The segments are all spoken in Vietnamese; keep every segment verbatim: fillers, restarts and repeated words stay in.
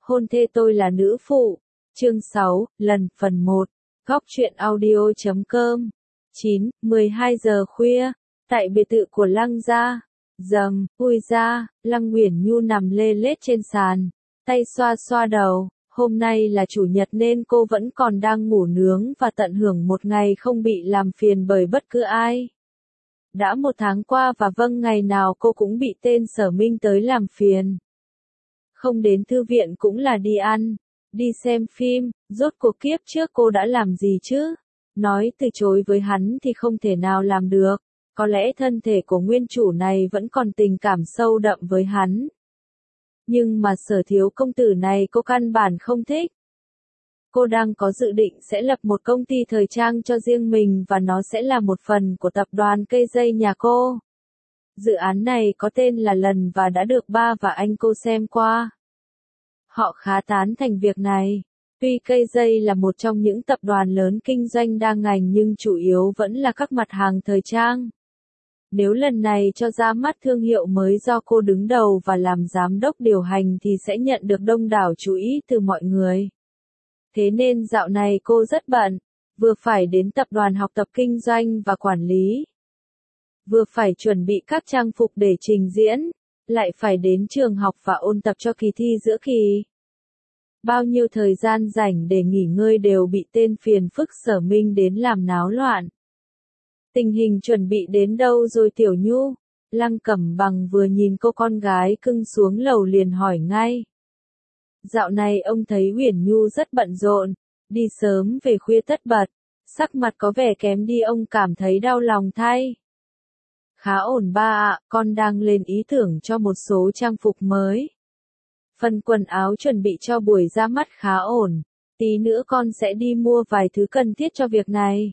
Hôn thê tôi là nữ phụ. Chương sáu, lần phần một. Góc truyện audio chấm com. chín, mười hai giờ khuya, tại biệt thự của Lăng gia. Dầm, ui ra, Lăng Uyển Nhu nằm lê lết trên sàn, tay xoa xoa đầu. Hôm nay là chủ nhật nên cô vẫn còn đang ngủ nướng và tận hưởng một ngày không bị làm phiền bởi bất cứ ai. Đã một tháng qua và vâng ngày nào cô cũng bị tên Sở Minh tới làm phiền. Không đến thư viện cũng là đi ăn, đi xem phim, rốt cuộc kiếp trước cô đã làm gì chứ? Nói từ chối với hắn thì không thể nào làm được, có lẽ thân thể của nguyên chủ này vẫn còn tình cảm sâu đậm với hắn. Nhưng mà Sở thiếu công tử này cô căn bản không thích. Cô đang có dự định sẽ lập một công ty thời trang cho riêng mình và nó sẽ là một phần của tập đoàn cây dây nhà cô. Dự án này có tên là Lần và đã được ba và anh cô xem qua. Họ khá tán thành việc này. Tuy cây dây là một trong những tập đoàn lớn kinh doanh đa ngành nhưng chủ yếu vẫn là các mặt hàng thời trang. Nếu lần này cho ra mắt thương hiệu mới do cô đứng đầu và làm giám đốc điều hành thì sẽ nhận được đông đảo chú ý từ mọi người. Thế nên dạo này cô rất bận, vừa phải đến tập đoàn học tập kinh doanh và quản lý, vừa phải chuẩn bị các trang phục để trình diễn, lại phải đến trường học và ôn tập cho kỳ thi giữa kỳ. Bao nhiêu thời gian rảnh để nghỉ ngơi đều bị tên phiền phức Sở Minh đến làm náo loạn. Tình hình chuẩn bị đến đâu rồi Tiểu Nhu? Lăng Cẩm Bằng vừa nhìn cô con gái cưng xuống lầu liền hỏi ngay. Dạo này ông thấy Uyển Nhu rất bận rộn, đi sớm về khuya tất bật, sắc mặt có vẻ kém đi ông cảm thấy đau lòng thay. Khá ổn ba ạ, con đang lên ý tưởng cho một số trang phục mới. Phần quần áo chuẩn bị cho buổi ra mắt khá ổn, tí nữa con sẽ đi mua vài thứ cần thiết cho việc này.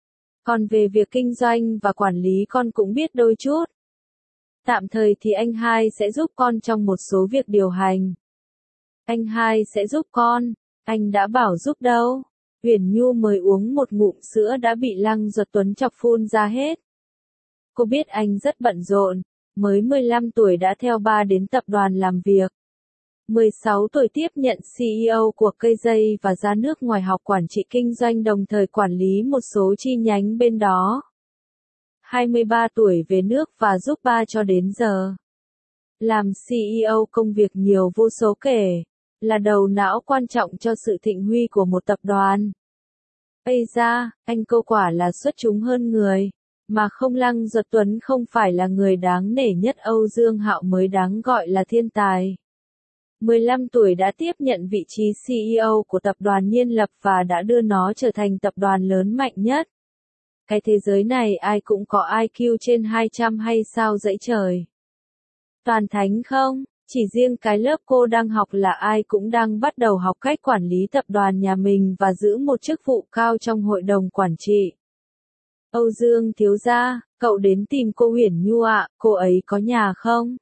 Còn về việc kinh doanh và quản lý con cũng biết đôi chút. Tạm thời thì anh hai sẽ giúp con trong một số việc điều hành. Anh hai sẽ giúp con, anh đã bảo giúp đâu. Uyển Nhu mới uống một ngụm sữa đã bị Lăng Duật Tuấn chọc phun ra hết. Cô biết anh rất bận rộn, mới mười lăm tuổi đã theo ba đến tập đoàn làm việc. mười sáu tuổi tiếp nhận xê e ô của cây dây và ra nước ngoài học quản trị kinh doanh đồng thời quản lý một số chi nhánh bên đó. hai mươi ba tuổi về nước và giúp ba cho đến giờ. Làm xê e ô công việc nhiều vô số kể, là đầu não quan trọng cho sự thịnh huy của một tập đoàn. Ây da, anh cô quả là xuất chúng hơn người, mà không Lăng Duật Tuấn không phải là người đáng nể nhất Âu Dương Hạo mới đáng gọi là thiên tài. mười lăm tuổi đã tiếp nhận vị trí xê e ô của tập đoàn Nhiên Lập và đã đưa nó trở thành tập đoàn lớn mạnh nhất. Cái thế giới này ai cũng có i kiu trên hai trăm hay sao dãy trời. Toàn thánh không, chỉ riêng cái lớp cô đang học là ai cũng đang bắt đầu học cách quản lý tập đoàn nhà mình và giữ một chức vụ cao trong hội đồng quản trị. Âu Dương thiếu gia, cậu đến tìm cô Uyển Nhu ạ, cô ấy có nhà không?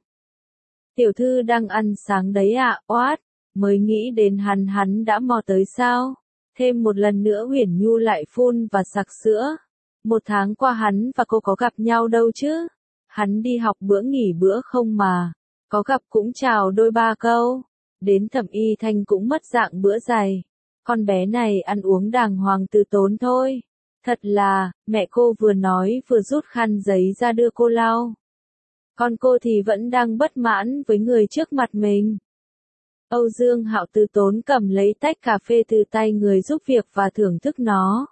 Tiểu thư đang ăn sáng đấy ạ, à, oát, mới nghĩ đến hắn hắn đã mò tới sao? Thêm một lần nữa Uyển Nhu lại phun và sặc sữa. Một tháng qua hắn và cô có gặp nhau đâu chứ? Hắn đi học bữa nghỉ bữa không mà, có gặp cũng chào đôi ba câu. Đến Thẩm Y Thanh cũng mất dạng bữa dày. Con bé này ăn uống đàng hoàng từ tốn thôi. Thật là, mẹ cô vừa nói vừa rút khăn giấy ra đưa cô lau. Còn cô thì vẫn đang bất mãn với người trước mặt mình. Âu Dương Hạo từ tốn cầm lấy tách cà phê từ tay người giúp việc và thưởng thức nó.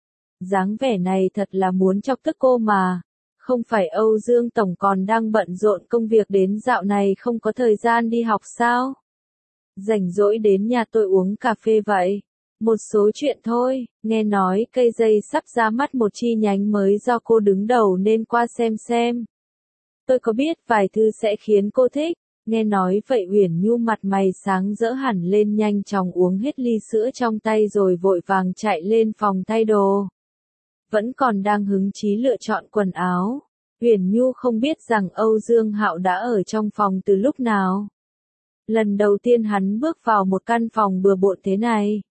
Dáng vẻ này thật là muốn chọc tức cô mà. Không phải Âu Dương Tổng còn đang bận rộn công việc đến dạo này không có thời gian đi học sao? Rảnh rỗi đến nhà tôi uống cà phê vậy. Một số chuyện thôi, nghe nói cây dây sắp ra mắt một chi nhánh mới do cô đứng đầu nên qua xem xem. Tôi có biết vài thứ sẽ khiến cô thích, nghe nói vậy Uyển Nhu mặt mày sáng rỡ hẳn lên nhanh chóng uống hết ly sữa trong tay rồi vội vàng chạy lên phòng thay đồ. Vẫn còn đang hứng chí lựa chọn quần áo, Uyển Nhu không biết rằng Âu Dương Hạo đã ở trong phòng từ lúc nào. Lần đầu tiên hắn bước vào một căn phòng bừa bộn thế này.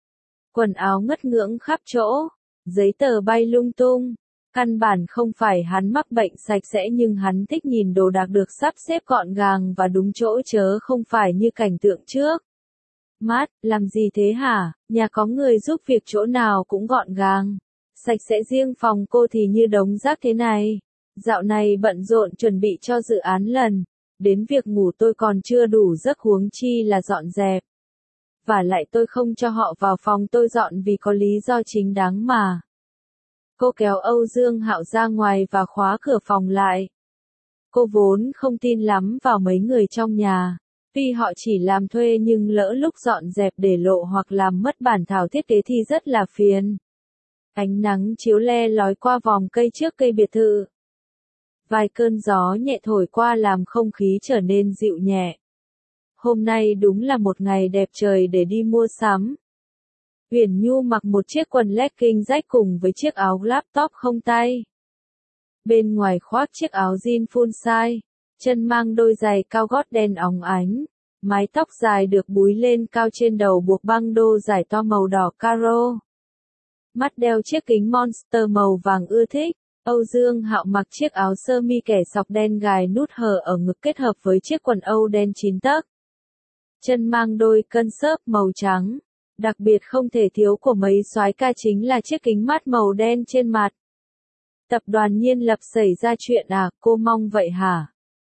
Quần áo ngất ngưỡng khắp chỗ, giấy tờ bay lung tung. Căn bản không phải hắn mắc bệnh sạch sẽ nhưng hắn thích nhìn đồ đạc được sắp xếp gọn gàng và đúng chỗ chớ không phải như cảnh tượng trước. Mát, làm gì thế hả? Nhà có người giúp việc chỗ nào cũng gọn gàng. Sạch sẽ, riêng phòng cô thì như đống rác thế này. Dạo này bận rộn chuẩn bị cho dự án lần. Đến việc ngủ tôi còn chưa đủ giấc huống chi là dọn dẹp. Và lại tôi không cho họ vào phòng tôi dọn vì có lý do chính đáng mà. Cô kéo Âu Dương Hạo ra ngoài và khóa cửa phòng lại. Cô vốn không tin lắm vào mấy người trong nhà. Tuy họ chỉ làm thuê nhưng lỡ lúc dọn dẹp để lộ hoặc làm mất bản thảo thiết kế thì rất là phiền. Ánh nắng chiếu le lói qua vòng cây trước cây biệt thự. Vài cơn gió nhẹ thổi qua làm không khí trở nên dịu nhẹ. Hôm nay đúng là một ngày đẹp trời để đi mua sắm. Uyển Nhu mặc một chiếc quần legging rách cùng với chiếc áo laptop không tay. Bên ngoài khoác chiếc áo jean full size, chân mang đôi giày cao gót đen óng ánh. Mái tóc dài được búi lên cao trên đầu buộc băng đô dài to màu đỏ caro. Mắt đeo chiếc kính Monster màu vàng ưa thích. Âu Dương Hạo mặc chiếc áo sơ mi kẻ sọc đen gài nút hở ở ngực kết hợp với chiếc quần âu đen chín tấc. Chân mang đôi cân xớp màu trắng. Đặc biệt không thể thiếu của mấy soái ca chính là chiếc kính mát màu đen trên mặt. Tập đoàn Nhiên Lập xảy ra chuyện à, cô mong vậy hả?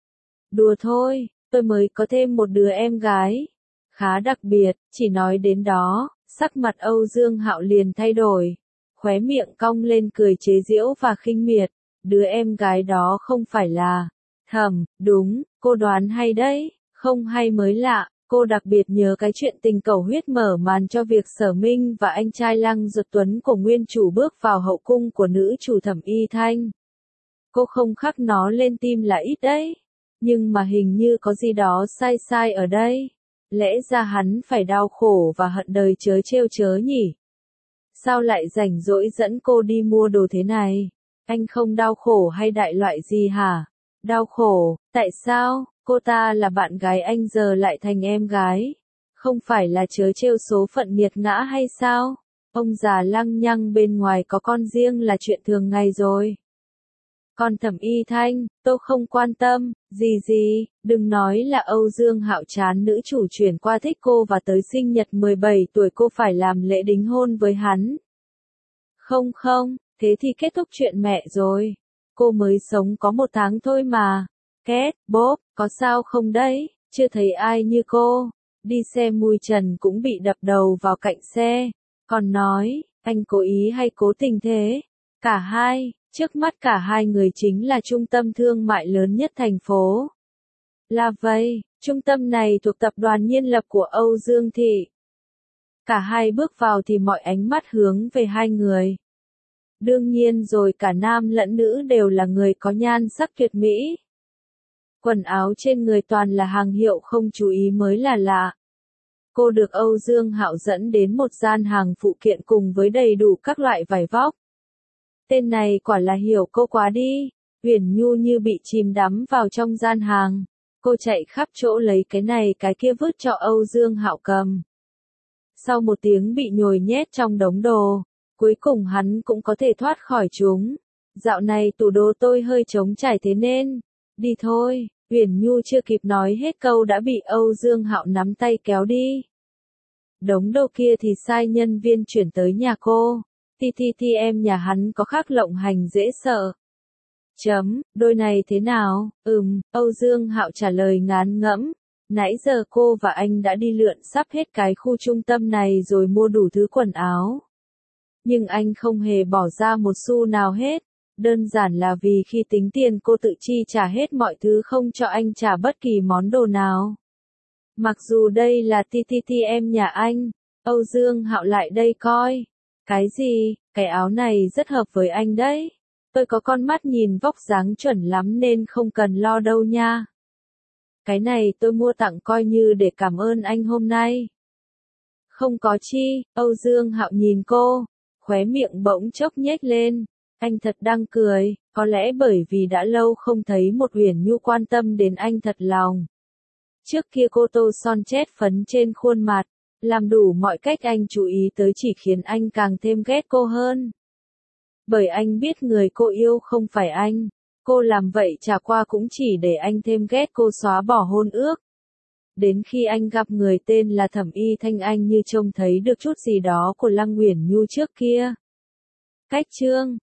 Đùa thôi, tôi mới có thêm một đứa em gái. Khá đặc biệt, chỉ nói đến đó, sắc mặt Âu Dương Hạo liền thay đổi. Khóe miệng cong lên cười chế giễu và khinh miệt. Đứa em gái đó không phải là Thẩm, đúng, cô đoán hay đấy, không hay mới lạ. Cô đặc biệt nhớ cái chuyện tình cầu huyết mở màn cho việc Sở Minh và anh trai Lăng Duật Tuấn của nguyên chủ bước vào hậu cung của nữ chủ Thẩm Y Thanh. Cô không khắc nó lên tim là ít đấy. Nhưng mà hình như có gì đó sai sai ở đây. Lẽ ra hắn phải đau khổ và hận đời chớ trêu chớ nhỉ? Sao lại rảnh rỗi dẫn cô đi mua đồ thế này? Anh không đau khổ hay đại loại gì hả? Đau khổ, tại sao? Cô ta là bạn gái anh giờ lại thành em gái. Không phải là trớ trêu số phận nghiệt ngã hay sao? Ông già lăng nhăng bên ngoài có con riêng là chuyện thường ngày rồi. Còn Thẩm Y Thanh, tôi không quan tâm, gì gì, đừng nói là Âu Dương Hạo chán nữ chủ chuyển qua thích cô và tới sinh nhật mười bảy tuổi cô phải làm lễ đính hôn với hắn. Không không, thế thì kết thúc chuyện mẹ rồi. Cô mới sống có một tháng thôi mà. Két, bốp, có sao không đấy, chưa thấy ai như cô. Đi xe mui trần cũng bị đập đầu vào cạnh xe. Còn nói, anh cố ý hay cố tình thế? Cả hai, trước mắt cả hai người chính là trung tâm thương mại lớn nhất thành phố. Là vậy, trung tâm này thuộc tập đoàn Nhiên Lập của Âu Dương Thị. Cả hai bước vào thì mọi ánh mắt hướng về hai người. Đương nhiên rồi cả nam lẫn nữ đều là người có nhan sắc tuyệt mỹ. Quần áo trên người toàn là hàng hiệu không chú ý mới là lạ. Cô được Âu Dương Hạo dẫn đến một gian hàng phụ kiện cùng với đầy đủ các loại vải vóc. Tên này quả là hiểu cô quá đi. Uyển Nhu như bị chìm đắm vào trong gian hàng. Cô chạy khắp chỗ lấy cái này cái kia vứt cho Âu Dương Hạo cầm. Sau một tiếng bị nhồi nhét trong đống đồ, cuối cùng hắn cũng có thể thoát khỏi chúng. Dạo này tủ đồ tôi hơi trống trải thế nên, đi thôi. Uyển Nhu chưa kịp nói hết câu đã bị Âu Dương Hạo nắm tay kéo đi. Đống đồ kia thì sai nhân viên chuyển tới nhà cô. Ti ti ti em nhà hắn có khác lộng hành dễ sợ. Chấm, đôi này thế nào? Ừm, Âu Dương Hạo trả lời ngán ngẫm. Nãy giờ cô và anh đã đi lượn sắp hết cái khu trung tâm này rồi mua đủ thứ quần áo. Nhưng anh không hề bỏ ra một xu nào hết. Đơn giản là vì khi tính tiền cô tự chi trả hết mọi thứ không cho anh trả bất kỳ món đồ nào. Mặc dù đây là ti ti ti em nhà anh, Âu Dương Hạo lại đây coi. Cái gì, cái áo này rất hợp với anh đấy. Tôi có con mắt nhìn vóc dáng chuẩn lắm nên không cần lo đâu nha. Cái này tôi mua tặng coi như để cảm ơn anh hôm nay. Không có chi, Âu Dương Hạo nhìn cô, khóe miệng bỗng chốc nhếch lên. Anh thật đang cười, có lẽ bởi vì đã lâu không thấy một Uyển Nhu quan tâm đến anh thật lòng. Trước kia cô tô son chét phấn trên khuôn mặt, làm đủ mọi cách anh chú ý tới chỉ khiến anh càng thêm ghét cô hơn. Bởi anh biết người cô yêu không phải anh, cô làm vậy chả qua cũng chỉ để anh thêm ghét cô xóa bỏ hôn ước. đến khi anh gặp người tên là Thẩm Y Thanh anh như trông thấy được chút gì đó của Lăng Uyển Nhu trước kia. Cách chương